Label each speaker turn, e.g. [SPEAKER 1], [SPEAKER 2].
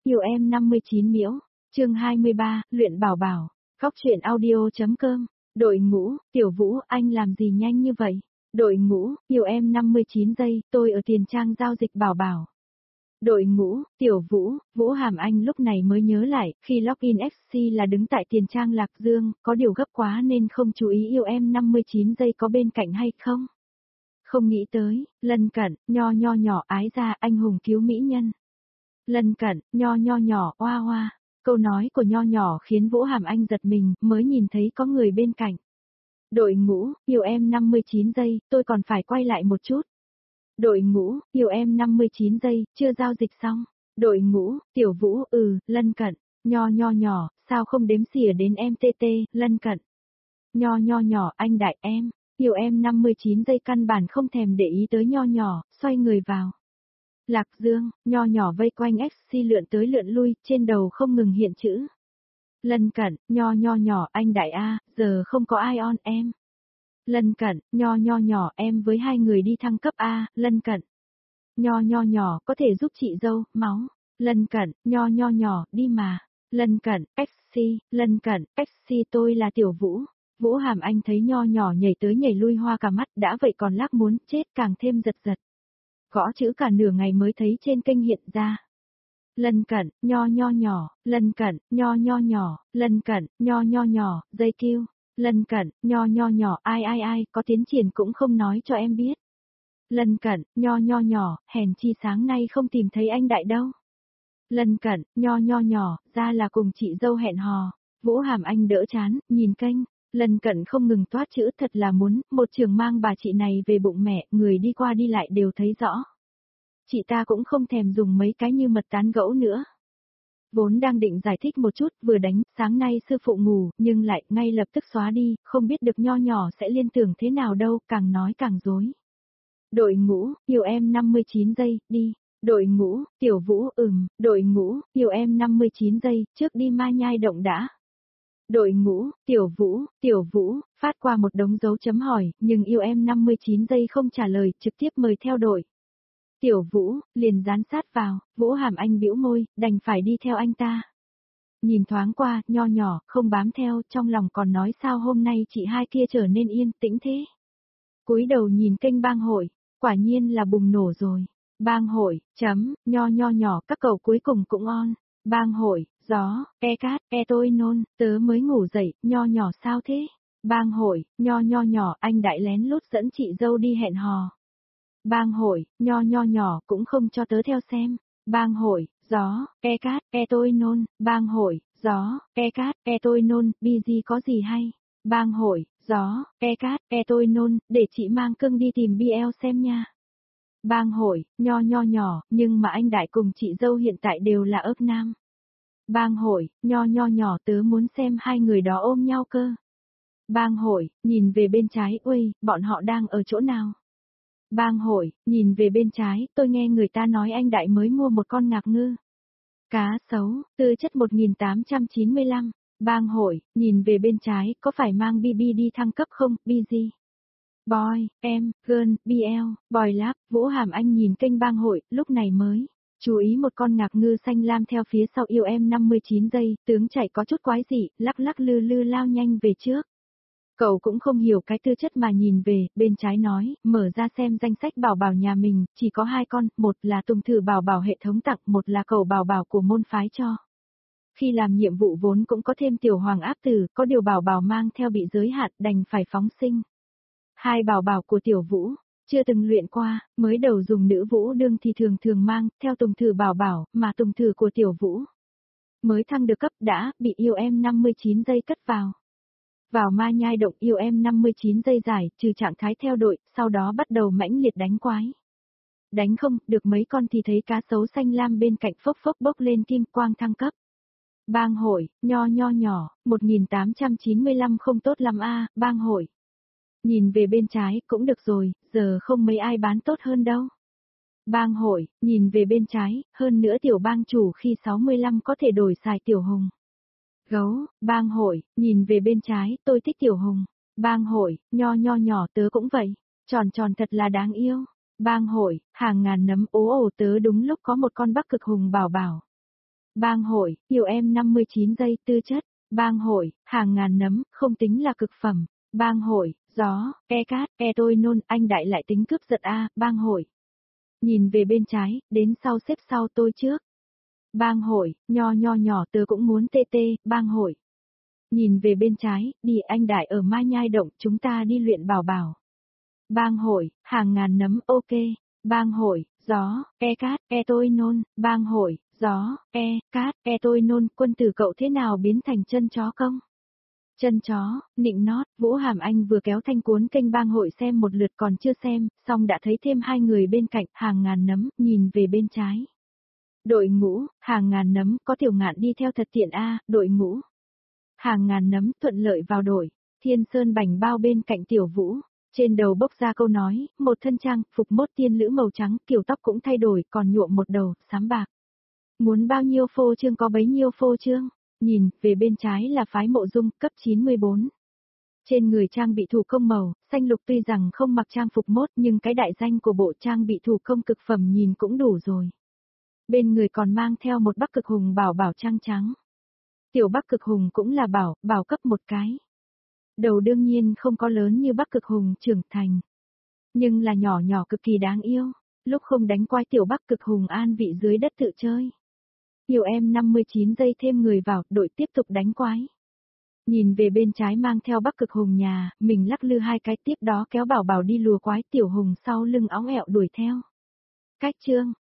[SPEAKER 1] Yêu em 59 miễu, chương 23, luyện bảo bảo, Cóc truyện audio.com, đội ngũ, Tiểu Vũ, anh làm gì nhanh như vậy? Đội ngũ, yêu em 59 giây, tôi ở tiền trang giao dịch bảo bảo. Đội ngũ, Tiểu Vũ, Vũ Hàm Anh lúc này mới nhớ lại, khi login FC là đứng tại tiền trang Lạc Dương, có điều gấp quá nên không chú ý yêu em 59 giây có bên cạnh hay không. Không nghĩ tới, lân cận, nho nhỏ ái ra anh hùng cứu mỹ nhân. Lân cận, nho nhỏ, oa oa. Câu nói của nho nhỏ khiến Vũ Hàm Anh giật mình, mới nhìn thấy có người bên cạnh. Đội ngũ, yêu em 59 giây, tôi còn phải quay lại một chút. Đội ngũ, yêu em 59 giây, chưa giao dịch xong. Đội ngũ, Tiểu Vũ, lân cận, nho nhỏ, sao không đếm xỉa đến em TT, lân cận. Nho nhỏ, anh đại em, yêu em 59 giây căn bản không thèm để ý tới nho nhỏ, xoay người vào. Lạc Dương, nho nhỏ vây quanh FC lượn tới lượn lui, trên đầu không ngừng hiện chữ. Lân cận, nho nhỏ, anh đại A, giờ không có ai on em. Lân cận, nho nhỏ, em với hai người đi thăng cấp A, lân cận. Nho nhỏ, có thể giúp chị dâu, máu. Lân cận, nho nhỏ, đi mà. Lân cận, XC, lân cận, XC tôi là Tiểu Vũ. Vũ Hàm Anh thấy nho nhỏ nhảy tới nhảy lui hoa cả mắt đã vậy còn lác muốn chết càng thêm giật. Gõ chữ cả nửa ngày mới thấy trên kênh hiện ra. Lân cận, nho nhỏ, lân cận, nho nhỏ, lân cận, nho nhỏ, dây kêu. Lân cận, nho nhỏ, ai, có tiến triển cũng không nói cho em biết. Lân cận, nho nhỏ, hèn chi sáng nay không tìm thấy anh đại đâu. Lân cận, nho nhỏ, ra là cùng chị dâu hẹn hò. Vũ Hàm Anh đỡ chán, nhìn kênh. Lân cận không ngừng toát chữ thật là muốn, một trường mang bà chị này về bụng mẹ, người đi qua đi lại đều thấy rõ. Chị ta cũng không thèm dùng mấy cái như mật tán gẫu nữa. Vốn đang định giải thích một chút, vừa đánh, sáng nay sư phụ ngủ, nhưng lại ngay lập tức xóa đi, không biết được nho nhỏ sẽ liên tưởng thế nào đâu, càng nói càng dối. Đội ngũ, yêu em 59 giây, đi. Đội ngũ, Tiểu Vũ, đội ngũ, yêu em 59 giây, trước đi Mai Nhai động đã. Đội ngũ, Tiểu Vũ, phát qua một đống dấu chấm hỏi, nhưng yêu em 59 giây không trả lời, trực tiếp mời theo đội. Tiểu Vũ, liền dán sát vào, Vũ Hàm Anh bĩu môi, đành phải đi theo anh ta. Nhìn thoáng qua, nho nhỏ, không bám theo, trong lòng còn nói sao hôm nay chị hai kia trở nên yên tĩnh thế. Cúi đầu nhìn kênh bang hội, quả nhiên là bùng nổ rồi. Bang hội, nho nhỏ, các cậu cuối cùng cũng on. Bang hội, gió, cát, tôi nôn, tớ mới ngủ dậy, nho nhỏ sao thế? Bang hội, nho nhỏ, anh đại lén lút dẫn chị dâu đi hẹn hò. Bang hội, nho nhỏ, cũng không cho tớ theo xem. Bang hội, gió, cát, tôi nôn, bang hội, gió, cát, tôi nôn, busy có gì hay? Bang hội, gió, cát, tôi nôn, để chị mang cưng đi tìm BL xem nha. Bang hội, nho nhỏ, nhưng mà anh đại cùng chị dâu hiện tại đều là ớt nam. Bang hội, nho nhỏ, tớ muốn xem hai người đó ôm nhau cơ. Bang hội, nhìn về bên trái, uầy, bọn họ đang ở chỗ nào? Bang hội, nhìn về bên trái, tôi nghe người ta nói anh đại mới mua một con ngạc ngư. Cá sấu, tư chất 1895. Bang hội, nhìn về bên trái, có phải mang BB đi thăng cấp không, BG? Boy, em, girl, BL, boy lab, Vũ Hàm Anh nhìn kênh bang hội, lúc này mới chú ý một con ngạc ngư xanh lam theo phía sau yêu em 59 giây, tướng chạy có chút quái dị, lắc lư lao nhanh về trước. Cậu cũng không hiểu cái tư chất mà nhìn về, bên trái nói, mở ra xem danh sách bảo bảo nhà mình, chỉ có hai con, một là Tùng Thử bảo bảo hệ thống tặng, một là cậu bảo bảo của môn phái cho. Khi làm nhiệm vụ vốn cũng có thêm tiểu hoàng áp tử, có điều bảo bảo mang theo bị giới hạn đành phải phóng sinh. Hai bảo bảo của Tiểu Vũ, chưa từng luyện qua, mới đầu dùng nữ vũ đương thì thường mang, theo Tùng Thử bảo bảo, mà Tùng Thử của Tiểu Vũ mới thăng được cấp đã, bị yêu em 59 giây cất vào. Vào Mai Nhai động yêu em 59 giây giải, trừ trạng thái theo đội, sau đó bắt đầu mãnh liệt đánh quái. Đánh không, được mấy con thì thấy cá sấu xanh lam bên cạnh phốc bốc lên kim quang thăng cấp. Bang hội, nho nhỏ, 1895 không tốt lắm a, bang hội. Nhìn về bên trái, cũng được rồi, giờ không mấy ai bán tốt hơn đâu. Bang hội, nhìn về bên trái, hơn nữa tiểu bang chủ khi 65 có thể đổi xài tiểu hùng. Gấu, bang hội, nhìn về bên trái, tôi thích tiểu hùng. Bang hội, nho nhỏ, tớ cũng vậy. Tròn thật là đáng yêu. Bang hội, hàng ngàn nấm ố ồ, tớ đúng lúc có một con bắc cực hùng bảo bảo. Bang hội, yêu em 59 giây, tư chất. Bang hội, hàng ngàn nấm, không tính là cực phẩm. Bang hội, gió, cát, tôi nôn, anh đại lại tính cướp giật a, bang hội. Nhìn về bên trái, đến sau xếp sau tôi trước. Bang hội, nho nhỏ tớ cũng muốn tê tê, bang hội. Nhìn về bên trái, đi anh đại ở Mai Nhai Động, chúng ta đi luyện bảo bảo. Bang hội, hàng ngàn nấm, ok. Bang hội, gió, cát, tôi nôn, bang hội, gió, cát, tôi nôn, quân tử cậu thế nào biến thành chân chó công? Chân chó, nịnh nót, Vũ Hàm Anh vừa kéo thanh cuốn kênh bang hội xem một lượt còn chưa xem, xong đã thấy thêm hai người bên cạnh, hàng ngàn nấm, nhìn về bên trái. Đội ngũ, hàng ngàn nấm, có Tiểu Ngạn đi theo thật tiện a, đội ngũ. Hàng ngàn nấm thuận lợi vào đội, Thiên Sơn bảnh bao bên cạnh Tiểu Vũ, trên đầu bốc ra câu nói, một thân trang, phục mốt tiên lữ màu trắng, kiểu tóc cũng thay đổi, còn nhuộm một đầu, xám bạc. Muốn bao nhiêu phô trương có bấy nhiêu phô trương, nhìn, về bên trái là phái mộ dung, cấp 94. Trên người trang bị thủ công màu, xanh lục tuy rằng không mặc trang phục mốt nhưng cái đại danh của bộ trang bị thủ công cực phẩm nhìn cũng đủ rồi. Bên người còn mang theo một Bắc Cực Hùng bảo bảo trang trắng. Tiểu Bắc Cực Hùng cũng là bảo cấp một cái. Đầu đương nhiên không có lớn như Bắc Cực Hùng trưởng thành. Nhưng là nhỏ cực kỳ đáng yêu. Lúc không đánh quái Tiểu Bắc Cực Hùng an vị dưới đất tự chơi. Yêu em 59 giây thêm người vào, đội tiếp tục đánh quái. Nhìn về bên trái mang theo Bắc Cực Hùng nhà, mình lắc lư hai cái tiếp đó kéo bảo bảo đi lùa quái Tiểu Hùng sau lưng óng ẹo đuổi theo. Cách chương,